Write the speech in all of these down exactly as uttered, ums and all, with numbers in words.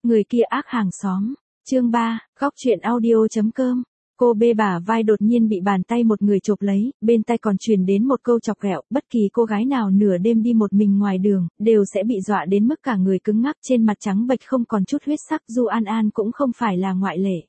Người kia ác hàng xóm. Chương ba, góc truyện audio.com. Cô bê bả vai đột nhiên bị bàn tay một người chộp lấy, bên tai còn truyền đến một câu chọc ghẹo, bất kỳ cô gái nào nửa đêm đi một mình ngoài đường, đều sẽ bị dọa đến mức cả người cứng ngắc, trên mặt trắng bệch không còn chút huyết sắc, Du An An cũng không phải là ngoại lệ.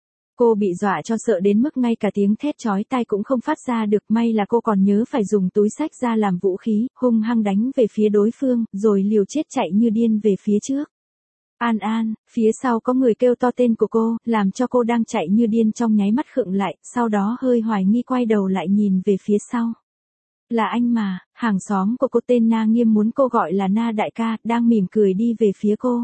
Cô bị dọa cho sợ đến mức ngay cả tiếng thét chói tai cũng không phát ra được, may là cô còn nhớ phải dùng túi xách ra làm vũ khí, hung hăng đánh về phía đối phương, rồi liều chết chạy như điên về phía trước. An An, phía sau có người kêu to tên của cô, làm cho cô đang chạy như điên trong nháy mắt khựng lại, sau đó hơi hoài nghi quay đầu lại nhìn về phía sau. Là anh mà, hàng xóm của cô tên Na Nghiêm muốn cô gọi là Na đại ca, đang mỉm cười đi về phía cô.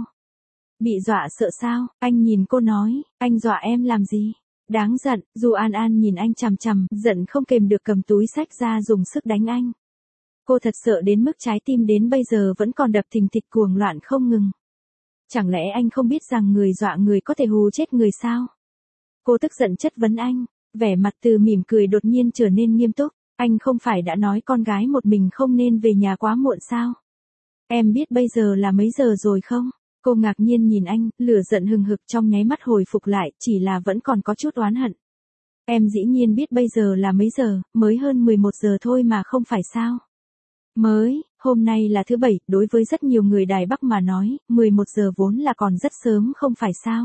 Bị dọa sợ sao, anh nhìn cô nói, anh dọa em làm gì? Đáng giận, Du An An nhìn anh chằm chằm, giận không kềm được cầm túi xách ra dùng sức đánh anh. Cô thật sợ đến mức trái tim đến bây giờ vẫn còn đập thình thịch cuồng loạn không ngừng. Chẳng lẽ anh không biết rằng người dọa người có thể hù chết người sao? Cô tức giận chất vấn anh, vẻ mặt từ mỉm cười đột nhiên trở nên nghiêm túc, anh không phải đã nói con gái một mình không nên về nhà quá muộn sao? Em biết bây giờ là mấy giờ rồi không? Cô ngạc nhiên nhìn anh, lửa giận hừng hực trong nháy mắt hồi phục lại, chỉ là vẫn còn có chút oán hận. Em dĩ nhiên biết bây giờ là mấy giờ, mới hơn mười một giờ thôi mà không phải sao? Mới, hôm nay là thứ bảy, đối với rất nhiều người Đài Bắc mà nói, mười một giờ vốn là còn rất sớm không phải sao?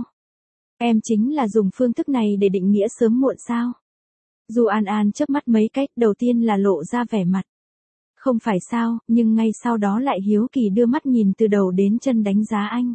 Em chính là dùng phương thức này để định nghĩa sớm muộn sao? Du An An chớp mắt mấy cách, đầu tiên là lộ ra vẻ mặt. Không phải sao, nhưng ngay sau đó lại hiếu kỳ đưa mắt nhìn từ đầu đến chân đánh giá anh.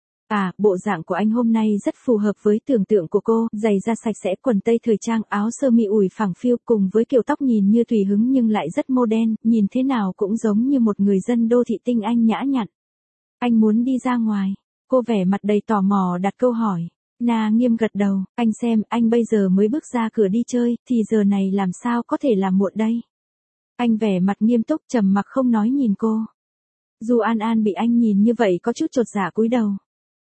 À, bộ dạng của anh hôm nay rất phù hợp với tưởng tượng của cô, giày da sạch sẽ, quần tây thời trang, áo sơ mi ủi phẳng phiu cùng với kiểu tóc nhìn như tùy hứng nhưng lại rất modern, nhìn thế nào cũng giống như một người dân đô thị tinh anh nhã nhặn. Anh muốn đi ra ngoài. Cô vẻ mặt đầy tò mò đặt câu hỏi. Na Nghiêm gật đầu, anh xem, anh bây giờ mới bước ra cửa đi chơi, thì giờ này làm sao có thể là muộn đây? Anh vẻ mặt nghiêm túc trầm mặc không nói nhìn cô. Du An An bị anh nhìn như vậy có chút chột dạ cúi đầu.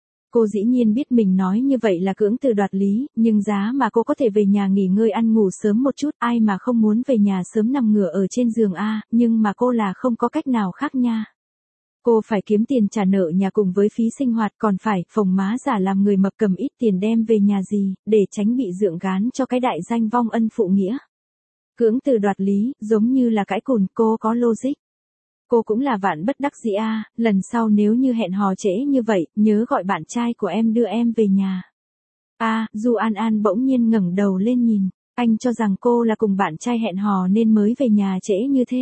Cô dĩ nhiên biết mình nói như vậy là cưỡng từ đoạt lý, nhưng giá mà cô có thể về nhà nghỉ ngơi ăn ngủ sớm một chút, ai mà không muốn về nhà sớm nằm ngửa ở trên giường a, nhưng mà cô là không có cách nào khác nha. Cô phải kiếm tiền trả nợ nhà cùng với phí sinh hoạt, còn phải phồng má giả làm người mập cầm ít tiền đem về nhà gì, để tránh bị dượng gán cho cái đại danh vong ân phụ nghĩa. Cưỡng từ đoạt lý, giống như là cãi cùn, cô có logic. Cô cũng là vạn bất đắc dĩ a, lần sau nếu như hẹn hò trễ như vậy, nhớ gọi bạn trai của em đưa em về nhà. A, Du An An bỗng nhiên ngẩng đầu lên nhìn, anh cho rằng cô là cùng bạn trai hẹn hò nên mới về nhà trễ như thế.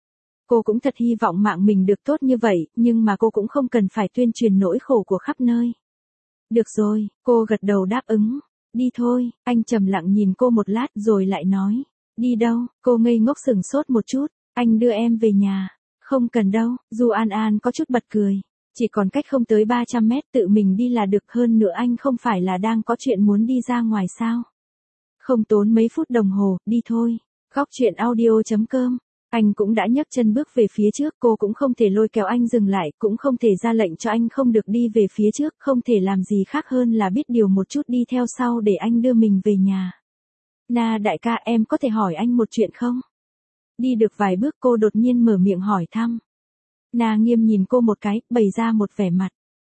Cô cũng thật hy vọng mạng mình được tốt như vậy, nhưng mà cô cũng không cần phải tuyên truyền nỗi khổ của khắp nơi. Được rồi, cô gật đầu đáp ứng. Đi thôi, anh trầm lặng nhìn cô một lát rồi lại nói. Đi đâu? Cô ngây ngốc sừng sốt một chút, anh đưa em về nhà. Không cần đâu, Du An An có chút bật cười. Chỉ còn cách không tới ba trăm mét tự mình đi là được, hơn nữa anh không phải là đang có chuyện muốn đi ra ngoài sao? Không tốn mấy phút đồng hồ, đi thôi. Góc truyện audio.com. Anh cũng đã nhấc chân bước về phía trước, cô cũng không thể lôi kéo anh dừng lại, cũng không thể ra lệnh cho anh không được đi về phía trước, không thể làm gì khác hơn là biết điều một chút đi theo sau để anh đưa mình về nhà. Na đại ca, em có thể hỏi anh một chuyện không? Đi được vài bước cô đột nhiên mở miệng hỏi thăm. Na Nghiêm nhìn cô một cái, bày ra một vẻ mặt.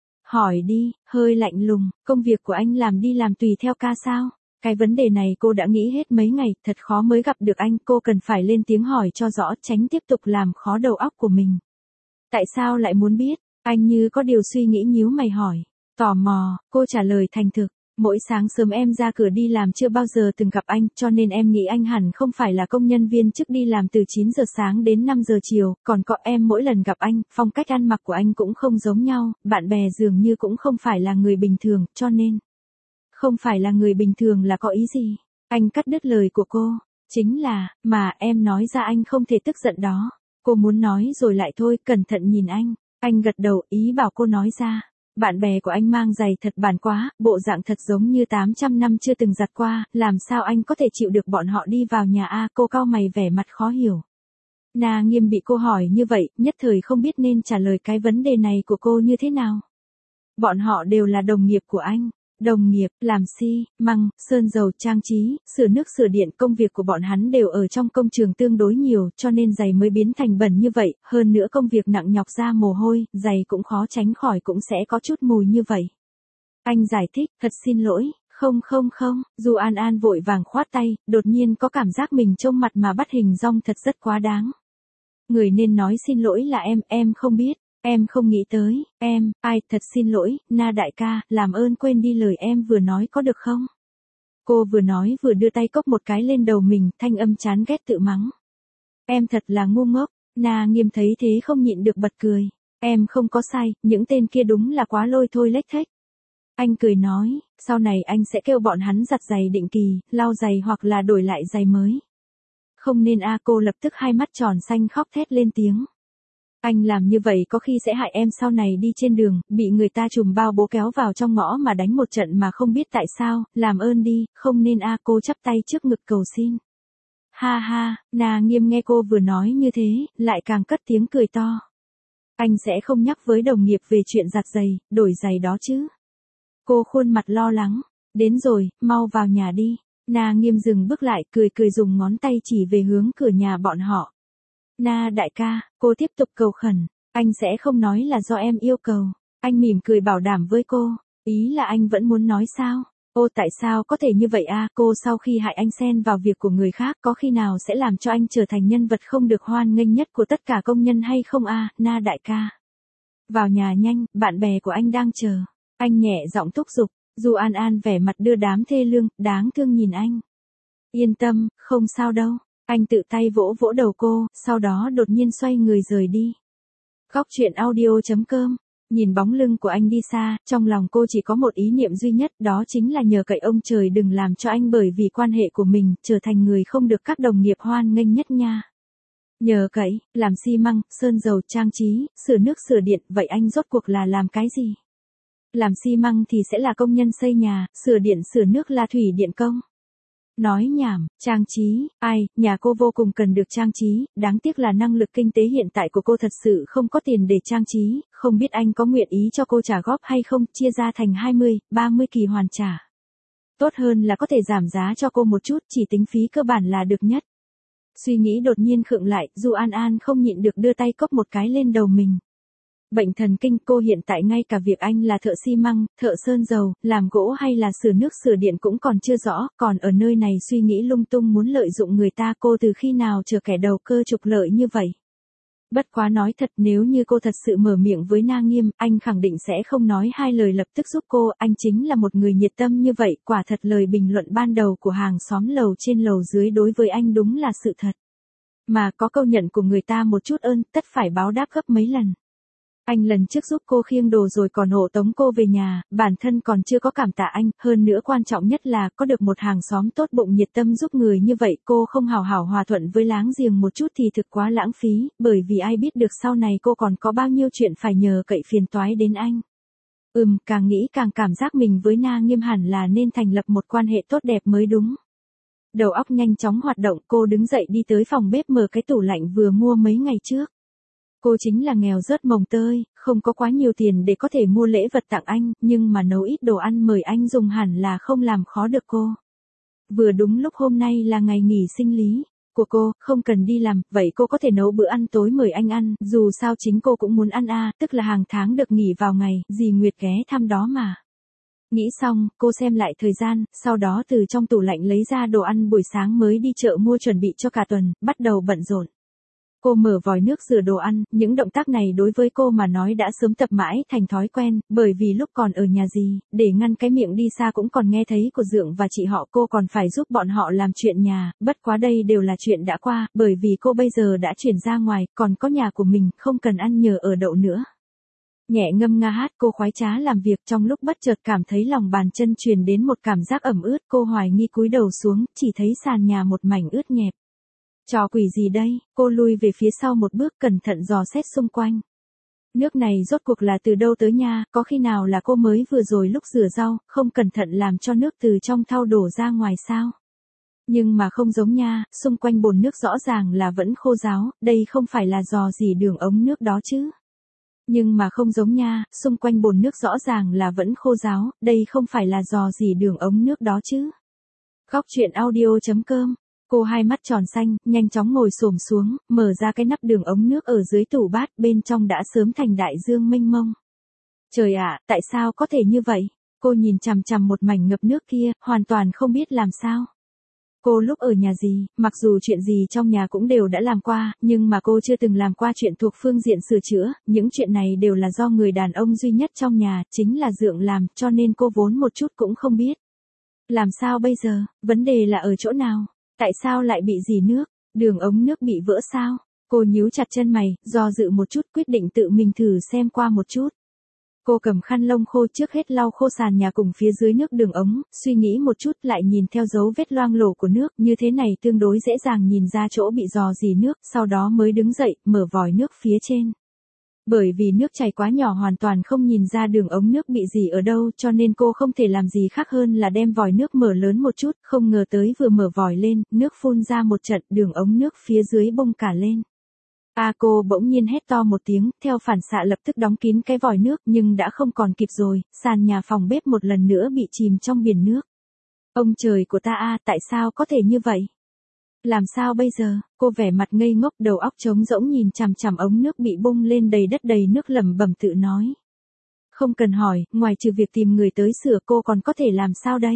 Hỏi đi, hơi lạnh lùng, công việc của anh làm đi làm tùy theo ca sao? Cái vấn đề này cô đã nghĩ hết mấy ngày, thật khó mới gặp được anh, cô cần phải lên tiếng hỏi cho rõ, tránh tiếp tục làm khó đầu óc của mình. Tại sao lại muốn biết? Anh như có điều suy nghĩ nhíu mày hỏi. Tò mò, cô trả lời thành thực. Mỗi sáng sớm em ra cửa đi làm chưa bao giờ từng gặp anh, cho nên em nghĩ anh hẳn không phải là công nhân viên chức đi làm từ chín giờ sáng đến năm giờ chiều, còn có em mỗi lần gặp anh, phong cách ăn mặc của anh cũng không giống nhau, bạn bè dường như cũng không phải là người bình thường, cho nên... Không phải là người bình thường là có ý gì? Anh cắt đứt lời của cô. Chính là, mà em nói ra anh không thể tức giận đó. Cô muốn nói rồi lại thôi, cẩn thận nhìn anh. Anh gật đầu, ý bảo cô nói ra. Bạn bè của anh mang giày thật bản quá, bộ dạng thật giống như tám trăm năm chưa từng giặt qua, làm sao anh có thể chịu được bọn họ đi vào nhà a? Cô cau mày vẻ mặt khó hiểu. Na Nghiêm bị cô hỏi như vậy, nhất thời không biết nên trả lời cái vấn đề này của cô như thế nào. Bọn họ đều là đồng nghiệp của anh. Đồng nghiệp, làm xi măng, sơn dầu, trang trí, sửa nước sửa điện, công việc của bọn hắn đều ở trong công trường tương đối nhiều, cho nên giày mới biến thành bẩn như vậy, hơn nữa công việc nặng nhọc ra mồ hôi, giày cũng khó tránh khỏi cũng sẽ có chút mùi như vậy. Anh giải thích, thật xin lỗi, không không không, Du An An vội vàng khoát tay, đột nhiên có cảm giác mình trông mặt mà bắt hình dong thật rất quá đáng. Người nên nói xin lỗi là em, em không biết, em không nghĩ tới, em, ai, thật xin lỗi, Na đại ca, làm ơn quên đi lời em vừa nói có được không? Cô vừa nói vừa đưa tay cốc một cái lên đầu mình, thanh âm chán ghét tự mắng. Em thật là ngu ngốc, Na Nghiêm thấy thế không nhịn được bật cười. Em không có sai, những tên kia đúng là quá lôi thôi lếch thếch. Anh cười nói, sau này anh sẽ kêu bọn hắn giặt giày định kỳ, lau giày hoặc là đổi lại giày mới. Không nên a cô lập tức hai mắt tròn xanh khóc thét lên tiếng. Anh làm như vậy có khi sẽ hại em sau này đi trên đường, bị người ta trùm bao bố kéo vào trong ngõ mà đánh một trận mà không biết tại sao, làm ơn đi, không nên a cô chắp tay trước ngực cầu xin. Ha ha, Na Nghiêm nghe cô vừa nói như thế, lại càng cất tiếng cười to. Anh sẽ không nhắc với đồng nghiệp về chuyện giặt giày, đổi giày đó chứ. Cô khuôn mặt lo lắng, đến rồi, mau vào nhà đi. Na Nghiêm dừng bước lại cười cười dùng ngón tay chỉ về hướng cửa nhà bọn họ. Na đại ca, cô tiếp tục cầu khẩn, anh sẽ không nói là do em yêu cầu. Anh mỉm cười bảo đảm với cô, ý là anh vẫn muốn nói sao? Ô tại sao có thể như vậy a? Cô sau khi hại anh xen vào việc của người khác có khi nào sẽ làm cho anh trở thành nhân vật không được hoan nghênh nhất của tất cả công nhân hay không a? Na đại ca. Vào nhà nhanh, bạn bè của anh đang chờ. Anh nhẹ giọng thúc giục, Du An An vẻ mặt đưa đám thê lương, đáng thương nhìn anh. Yên tâm, không sao đâu. Anh tự tay vỗ vỗ đầu cô, sau đó đột nhiên xoay người rời đi. Góc truyện audio chấm com. Nhìn bóng lưng của anh đi xa, trong lòng cô chỉ có một ý niệm duy nhất, đó chính là nhờ cậy ông trời đừng làm cho anh bởi vì quan hệ của mình, trở thành người không được các đồng nghiệp hoan nghênh nhất nha. Nhờ cậy, làm xi măng, sơn dầu, trang trí, sửa nước sửa điện, vậy anh rốt cuộc là làm cái gì? Làm xi măng thì sẽ là công nhân xây nhà, sửa điện sửa nước là thủy điện công. Nói nhảm, trang trí, ai, nhà cô vô cùng cần được trang trí, đáng tiếc là năng lực kinh tế hiện tại của cô thật sự không có tiền để trang trí, không biết anh có nguyện ý cho cô trả góp hay không, chia ra thành hai mươi, ba mươi kỳ hoàn trả. Tốt hơn là có thể giảm giá cho cô một chút, chỉ tính phí cơ bản là được nhất. Suy nghĩ đột nhiên khựng lại, Du An An không nhịn được đưa tay cốc một cái lên đầu mình. Bệnh thần kinh, cô hiện tại ngay cả việc anh là thợ xi măng, thợ sơn dầu, làm gỗ hay là sửa nước sửa điện cũng còn chưa rõ, còn ở nơi này suy nghĩ lung tung muốn lợi dụng người ta, cô từ khi nào trở kẻ đầu cơ trục lợi như vậy. Bất quá nói thật, nếu như cô thật sự mở miệng với Na Nghiêm, anh khẳng định sẽ không nói hai lời lập tức giúp cô, anh chính là một người nhiệt tâm như vậy, quả thật lời bình luận ban đầu của hàng xóm lầu trên lầu dưới đối với anh đúng là sự thật. Mà có câu nhận của người ta một chút ơn, tất phải báo đáp gấp mấy lần. Anh lần trước giúp cô khiêng đồ rồi còn hộ tống cô về nhà, bản thân còn chưa có cảm tạ anh, hơn nữa quan trọng nhất là có được một hàng xóm tốt bụng nhiệt tâm giúp người như vậy, cô không hào hảo hòa thuận với láng giềng một chút thì thực quá lãng phí, bởi vì ai biết được sau này cô còn có bao nhiêu chuyện phải nhờ cậy phiền toái đến anh. Ừm, càng nghĩ càng cảm giác mình với Na Nghiêm hẳn là nên thành lập một quan hệ tốt đẹp mới đúng. Đầu óc nhanh chóng hoạt động, cô đứng dậy đi tới phòng bếp mở cái tủ lạnh vừa mua mấy ngày trước. Cô chính là nghèo rớt mồng tơi, không có quá nhiều tiền để có thể mua lễ vật tặng anh, nhưng mà nấu ít đồ ăn mời anh dùng hẳn là không làm khó được cô. Vừa đúng lúc hôm nay là ngày nghỉ sinh lý của cô, không cần đi làm, vậy cô có thể nấu bữa ăn tối mời anh ăn, dù sao chính cô cũng muốn ăn a, tức là hàng tháng được nghỉ vào ngày, dì Nguyệt ghé thăm đó mà. Nghĩ xong, cô xem lại thời gian, sau đó từ trong tủ lạnh lấy ra đồ ăn buổi sáng mới đi chợ mua chuẩn bị cho cả tuần, bắt đầu bận rộn. Cô mở vòi nước rửa đồ ăn, những động tác này đối với cô mà nói đã sớm tập mãi thành thói quen, bởi vì lúc còn ở nhà dì, để ngăn cái miệng đi xa cũng còn nghe thấy của Dượng và chị họ, cô còn phải giúp bọn họ làm chuyện nhà, bất quá đây đều là chuyện đã qua, bởi vì cô bây giờ đã chuyển ra ngoài, còn có nhà của mình, không cần ăn nhờ ở đậu nữa. Nhẹ ngâm nga hát, cô khoái trá làm việc, trong lúc bất chợt cảm thấy lòng bàn chân truyền đến một cảm giác ẩm ướt, cô hoài nghi cúi đầu xuống, chỉ thấy sàn nhà một mảnh ướt nhẹp. Trò quỷ gì đây, cô lui về phía sau một bước cẩn thận dò xét xung quanh. Nước này rốt cuộc là từ đâu tới nha, có khi nào là cô mới vừa rồi lúc rửa rau, không cẩn thận làm cho nước từ trong thau đổ ra ngoài sao? Nhưng mà không giống nha, xung quanh bồn nước rõ ràng là vẫn khô ráo, đây không phải là dò dỉ đường ống nước đó chứ. Nhưng mà không giống nha, xung quanh bồn nước rõ ràng là vẫn khô ráo, đây không phải là dò dỉ đường ống nước đó chứ. Góc truyện audio chấm com. Cô hai mắt tròn xanh, nhanh chóng ngồi xổm xuống, mở ra cái nắp đường ống nước ở dưới tủ bát, bên trong đã sớm thành đại dương mênh mông. Trời ạ, tại sao có thể như vậy? Cô nhìn chằm chằm một mảnh ngập nước kia, hoàn toàn không biết làm sao. Cô lúc ở nhà gì, mặc dù chuyện gì trong nhà cũng đều đã làm qua, nhưng mà cô chưa từng làm qua chuyện thuộc phương diện sửa chữa, những chuyện này đều là do người đàn ông duy nhất trong nhà, chính là Dượng làm, cho nên cô vốn một chút cũng không biết. Làm sao bây giờ, vấn đề là ở chỗ nào, tại sao lại bị rỉ nước, đường ống nước bị vỡ sao? Cô nhíu chặt chân mày, do dự một chút quyết định tự mình thử xem qua một chút. Cô cầm khăn lông khô trước hết lau khô sàn nhà cùng phía dưới nước đường ống, suy nghĩ một chút lại nhìn theo dấu vết loang lổ của nước, như thế này tương đối dễ dàng nhìn ra chỗ bị rò rỉ nước, sau đó mới đứng dậy, mở vòi nước phía trên. Bởi vì nước chảy quá nhỏ hoàn toàn không nhìn ra đường ống nước bị rỉ ở đâu, cho nên cô không thể làm gì khác hơn là đem vòi nước mở lớn một chút, không ngờ tới vừa mở vòi lên, nước phun ra một trận, đường ống nước phía dưới bung cả lên. A cô bỗng nhiên hét to một tiếng, theo phản xạ lập tức đóng kín cái vòi nước, nhưng đã không còn kịp rồi, sàn nhà phòng bếp một lần nữa bị chìm trong biển nước. Ông trời của ta a, tại sao có thể như vậy? Làm sao bây giờ? Cô vẻ mặt ngây ngốc, đầu óc trống rỗng nhìn chằm chằm ống nước bị bung lên đầy đất đầy nước, lẩm bẩm tự nói. Không cần hỏi, ngoài trừ việc tìm người tới sửa cô còn có thể làm sao đây?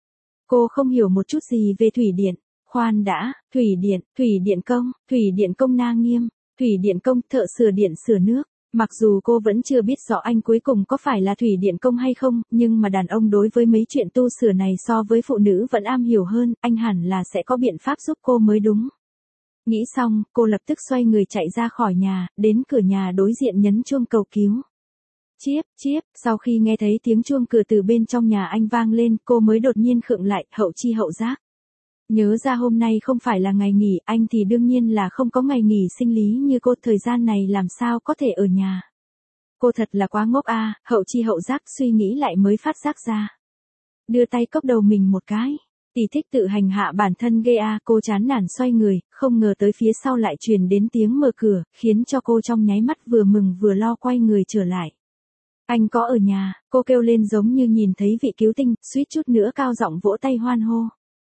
Cô không hiểu một chút gì về thủy điện. Khoan đã, thủy điện, thủy điện công, thủy điện công Na Nghiêm. Thủy điện công, thợ sửa điện sửa nước. Mặc dù cô vẫn chưa biết rõ anh cuối cùng có phải là thủy điện công hay không, nhưng mà đàn ông đối với mấy chuyện tu sửa này so với phụ nữ vẫn am hiểu hơn, anh hẳn là sẽ có biện pháp giúp cô mới đúng. Nghĩ xong, cô lập tức xoay người chạy ra khỏi nhà, đến cửa nhà đối diện nhấn chuông cầu cứu. Chiếp, chiếp, sau khi nghe thấy tiếng chuông cửa từ bên trong nhà anh vang lên, cô mới đột nhiên khựng lại, hậu chi hậu giác. Nhớ ra hôm nay không phải là ngày nghỉ, anh thì đương nhiên là không có ngày nghỉ sinh lý như cô, thời gian này làm sao có thể ở nhà. Cô thật là quá ngốc a, à, hậu chi hậu giác suy nghĩ lại mới phát giác ra. Đưa tay cốc đầu mình một cái, tỷ thích tự hành hạ bản thân ghê a, à, cô chán nản xoay người, không ngờ tới phía sau lại truyền đến tiếng mở cửa, khiến cho cô trong nháy mắt vừa mừng vừa lo quay người trở lại. Anh có ở nhà, cô kêu lên giống như nhìn thấy vị cứu tinh, suýt chút nữa cao giọng vỗ tay hoan hô.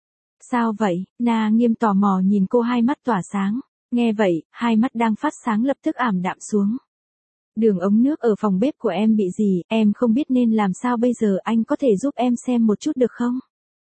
Sao vậy? Na Nghiêm tò mò nhìn cô, hai mắt tỏa sáng. Nghe vậy, hai mắt đang phát sáng lập tức ảm đạm xuống. Đường ống nước ở phòng bếp của em bị gì, em không biết nên làm sao bây giờ, anh có thể giúp em xem một chút được không?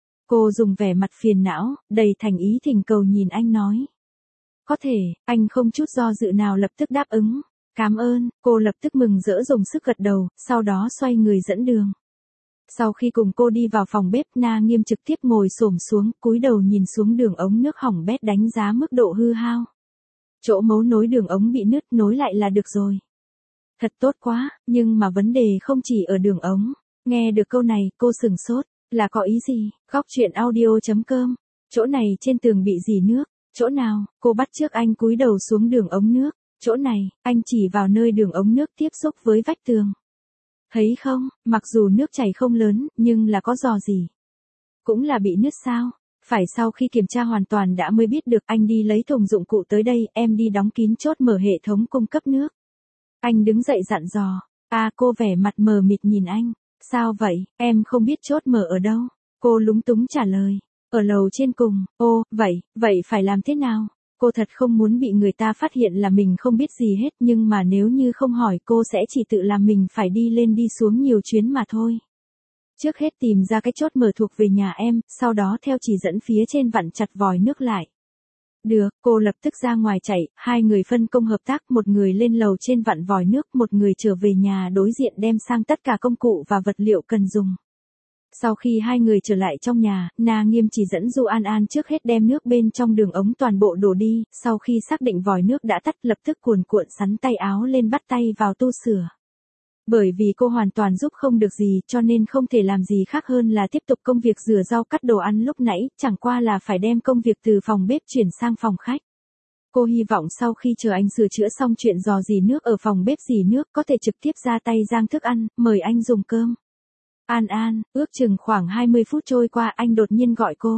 Cô dùng vẻ mặt phiền não, đầy thành ý thỉnh cầu nhìn anh nói. Có thể, anh không chút do dự nào lập tức đáp ứng. Cảm ơn, cô lập tức mừng rỡ dùng sức gật đầu, sau đó xoay người dẫn đường. Sau khi cùng cô đi vào phòng bếp, Na Nghiêm trực tiếp ngồi xổm xuống, cúi đầu nhìn xuống đường ống nước hỏng bét, đánh giá mức độ hư hao. Chỗ mấu nối đường ống bị nứt, nối lại là được rồi. Thật tốt quá, nhưng mà vấn đề không chỉ ở đường ống. Nghe được câu này, cô sửng sốt, là có ý gì? Góc chuyện audio chấm com. Chỗ này trên tường bị rỉ nước, chỗ nào? Cô bắt chước anh cúi đầu xuống đường ống nước, chỗ này, anh chỉ vào nơi đường ống nước tiếp xúc với vách tường. Thấy không, mặc dù nước chảy không lớn, nhưng là có rò rỉ. Cũng là bị nứt sao? Phải sau khi kiểm tra hoàn toàn đã mới biết được. Anh đi lấy thùng dụng cụ tới đây, em đi đóng kín chốt mở hệ thống cung cấp nước. Anh đứng dậy dặn dò. À, cô vẻ mặt mờ mịt nhìn anh. Sao vậy, em không biết chốt mở ở đâu? Cô lúng túng trả lời. Ở lầu trên cùng. Ô, vậy, vậy phải làm thế nào? Cô thật không muốn bị người ta phát hiện là mình không biết gì hết, nhưng mà nếu như không hỏi cô sẽ chỉ tự làm mình phải đi lên đi xuống nhiều chuyến mà thôi. Trước hết tìm ra cái chốt mở thuộc về nhà em, sau đó theo chỉ dẫn phía trên vặn chặt vòi nước lại. Được, cô lập tức ra ngoài chạy, hai người phân công hợp tác, một người lên lầu trên vặn vòi nước, một người trở về nhà đối diện đem sang tất cả công cụ và vật liệu cần dùng. Sau khi hai người trở lại trong nhà, Na Nghiêm chỉ dẫn Du An An trước hết đem nước bên trong đường ống toàn bộ đổ đi, sau khi xác định vòi nước đã tắt lập tức cuồn cuộn sắn tay áo lên bắt tay vào tu sửa. Bởi vì cô hoàn toàn giúp không được gì cho nên không thể làm gì khác hơn là tiếp tục công việc rửa rau cắt đồ ăn lúc nãy, chẳng qua là phải đem công việc từ phòng bếp chuyển sang phòng khách. Cô hy vọng sau khi chờ anh sửa chữa xong chuyện rò rỉ nước ở phòng bếp rỉ nước có thể trực tiếp ra tay rang thức ăn, mời anh dùng cơm. An An, ước chừng khoảng hai mươi phút trôi qua anh đột nhiên gọi cô.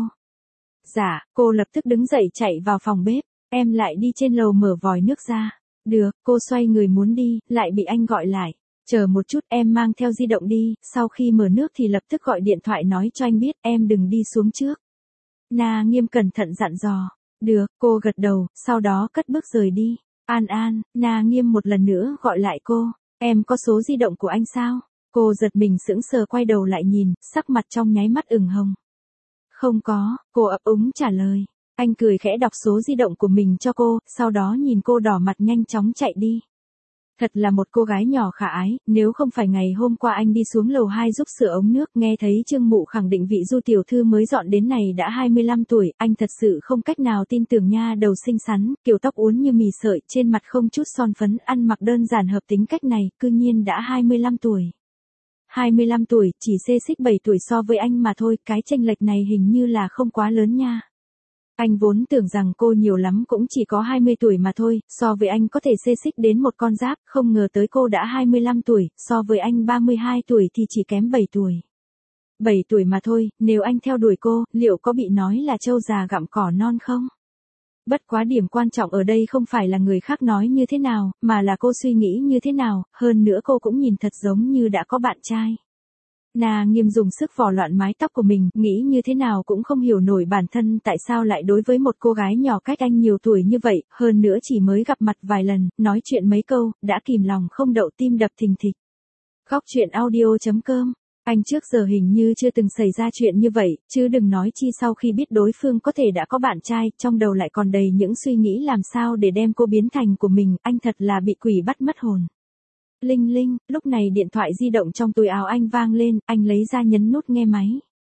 Dạ, cô lập tức đứng dậy chạy vào phòng bếp, em lại đi trên lầu mở vòi nước ra. Được, cô xoay người muốn đi, lại bị anh gọi lại. Chờ một chút, em mang theo di động đi, sau khi mở nước thì lập tức gọi điện thoại nói cho anh biết, em đừng đi xuống trước. Na Nghiêm cẩn thận dặn dò. Được, cô gật đầu, sau đó cất bước rời đi. An An, Na Nghiêm một lần nữa gọi lại cô. Em có số di động của anh sao? Cô giật mình sững sờ quay đầu lại nhìn, sắc mặt trong nháy mắt ửng hồng. Không có, cô ấp úng trả lời. Anh cười khẽ đọc số di động của mình cho cô, sau đó nhìn cô đỏ mặt nhanh chóng chạy đi. Thật là một cô gái nhỏ khả ái, nếu không phải ngày hôm qua anh đi xuống lầu hai giúp sửa ống nước, nghe thấy Trương Mụ khẳng định vị Du tiểu thư mới dọn đến này đã hai mươi lăm tuổi, anh thật sự không cách nào tin tưởng nha đầu xinh xắn, kiểu tóc uốn như mì sợi, trên mặt không chút son phấn, ăn mặc đơn giản hợp tính cách này, cư nhiên đã hai mươi lăm tuổi. hai mươi lăm tuổi, chỉ xê xích bảy tuổi so với anh mà thôi, cái chênh lệch này hình như là không quá lớn nha. Anh vốn tưởng rằng cô nhiều lắm cũng chỉ có hai mươi tuổi mà thôi, so với anh có thể xê xích đến một con giáp, không ngờ tới cô đã hai mươi lăm tuổi, so với anh ba mươi hai tuổi thì chỉ kém bảy tuổi. bảy tuổi mà thôi, nếu anh theo đuổi cô, liệu có bị nói là trâu già gặm cỏ non không? Bất quá điểm quan trọng ở đây không phải là người khác nói như thế nào, mà là cô suy nghĩ như thế nào, hơn nữa cô cũng nhìn thật giống như đã có bạn trai. Na Nghiêm dùng sức vò loạn mái tóc của mình, nghĩ như thế nào cũng không hiểu nổi bản thân tại sao lại đối với một cô gái nhỏ cách anh nhiều tuổi như vậy, hơn nữa chỉ mới gặp mặt vài lần, nói chuyện mấy câu, đã kìm lòng không đậu tim đập thình thịch. Góc truyện audio chấm com. Anh trước giờ hình như chưa từng xảy ra chuyện như vậy, chứ đừng nói chi sau khi biết đối phương có thể đã có bạn trai, trong đầu lại còn đầy những suy nghĩ làm sao để đem cô biến thành của mình, anh thật là bị quỷ bắt mất hồn. Linh linh, lúc này điện thoại di động trong túi áo anh vang lên, anh lấy ra nhấn nút nghe máy.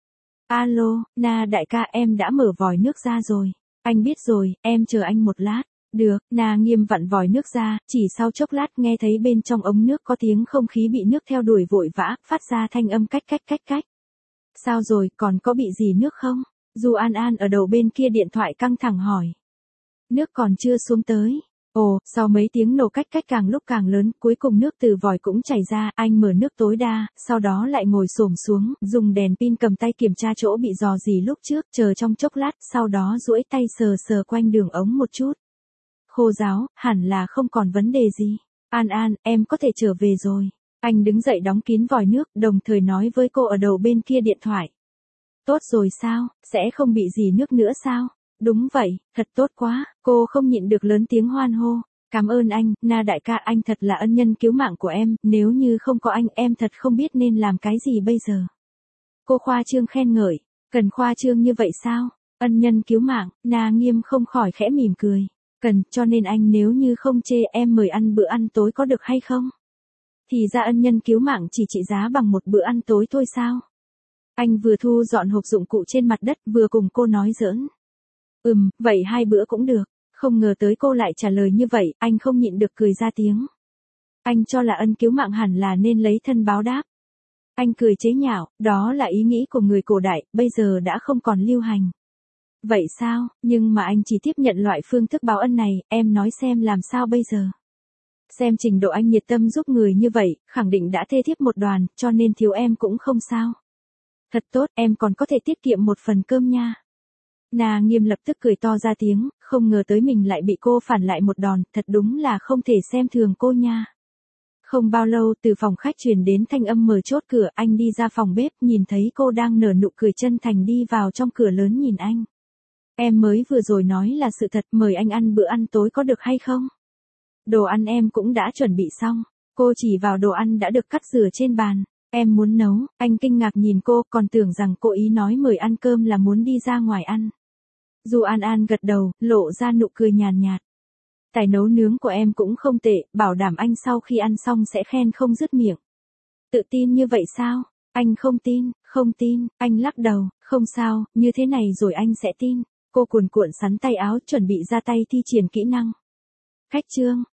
Alo, Na đại ca, em đã mở vòi nước ra rồi. Anh biết rồi, em chờ anh một lát. Được, Na Nghiêm vặn vòi nước ra, chỉ sau chốc lát nghe thấy bên trong ống nước có tiếng không khí bị nước theo đuổi vội vã, phát ra thanh âm cách cách cách cách. Sao rồi, còn có bị gì nước không? Du An An ở đầu bên kia điện thoại căng thẳng hỏi. Nước còn chưa xuống tới. Ồ, sau mấy tiếng nổ cách cách càng lúc càng lớn, cuối cùng nước từ vòi cũng chảy ra, anh mở nước tối đa, sau đó lại ngồi xổm xuống, dùng đèn pin cầm tay kiểm tra chỗ bị rò rỉ lúc trước, chờ trong chốc lát, sau đó duỗi tay sờ sờ quanh đường ống một chút. Khô ráo, hẳn là không còn vấn đề gì. An An, em có thể trở về rồi. Anh đứng dậy đóng kín vòi nước, đồng thời nói với cô ở đầu bên kia điện thoại. Tốt rồi sao, sẽ không bị gì nước nữa sao? Đúng vậy, thật tốt quá, cô không nhịn được lớn tiếng hoan hô. Cảm ơn anh, Na đại ca, anh thật là ân nhân cứu mạng của em, nếu như không có anh em thật không biết nên làm cái gì bây giờ. Cô khoa trương khen ngợi, cần khoa trương như vậy sao? Ân nhân cứu mạng, Na Nghiêm không khỏi khẽ mỉm cười. Cần, cho nên anh nếu như không chê em mời ăn bữa ăn tối có được hay không? Thì ra ân nhân cứu mạng chỉ trị giá bằng một bữa ăn tối thôi sao? Anh vừa thu dọn hộp dụng cụ trên mặt đất vừa cùng cô nói giỡn. Ừm, vậy hai bữa cũng được. Không ngờ tới cô lại trả lời như vậy, anh không nhịn được cười ra tiếng. Anh cho là ân cứu mạng hẳn là nên lấy thân báo đáp. Anh cười chế nhạo, đó là ý nghĩ của người cổ đại, bây giờ đã không còn lưu hành. Vậy sao, nhưng mà anh chỉ tiếp nhận loại phương thức báo ân này, em nói xem làm sao bây giờ. Xem trình độ anh nhiệt tâm giúp người như vậy, khẳng định đã thê thiếp một đoàn, cho nên thiếu em cũng không sao. Thật tốt, em còn có thể tiết kiệm một phần cơm nha. Na Nghiêm lập tức cười to ra tiếng, không ngờ tới mình lại bị cô phản lại một đòn, thật đúng là không thể xem thường cô nha. Không bao lâu từ phòng khách truyền đến thanh âm mở chốt cửa, anh đi ra phòng bếp, nhìn thấy cô đang nở nụ cười chân thành đi vào trong cửa lớn nhìn anh. Em mới vừa rồi nói là sự thật, mời anh ăn bữa ăn tối có được hay không? Đồ ăn em cũng đã chuẩn bị xong. Cô chỉ vào đồ ăn đã được cắt rửa trên bàn. Em muốn nấu, anh kinh ngạc nhìn cô, còn tưởng rằng cô ý nói mời ăn cơm là muốn đi ra ngoài ăn. Du An An gật đầu, lộ ra nụ cười nhàn nhạt. Tài nấu nướng của em cũng không tệ, bảo đảm anh sau khi ăn xong sẽ khen không dứt miệng. Tự tin như vậy sao? Anh không tin, không tin, anh lắc đầu, không sao, như thế này rồi anh sẽ tin. Cô cuồn cuộn sắn tay áo chuẩn bị ra tay thi triển kỹ năng. Khách trương,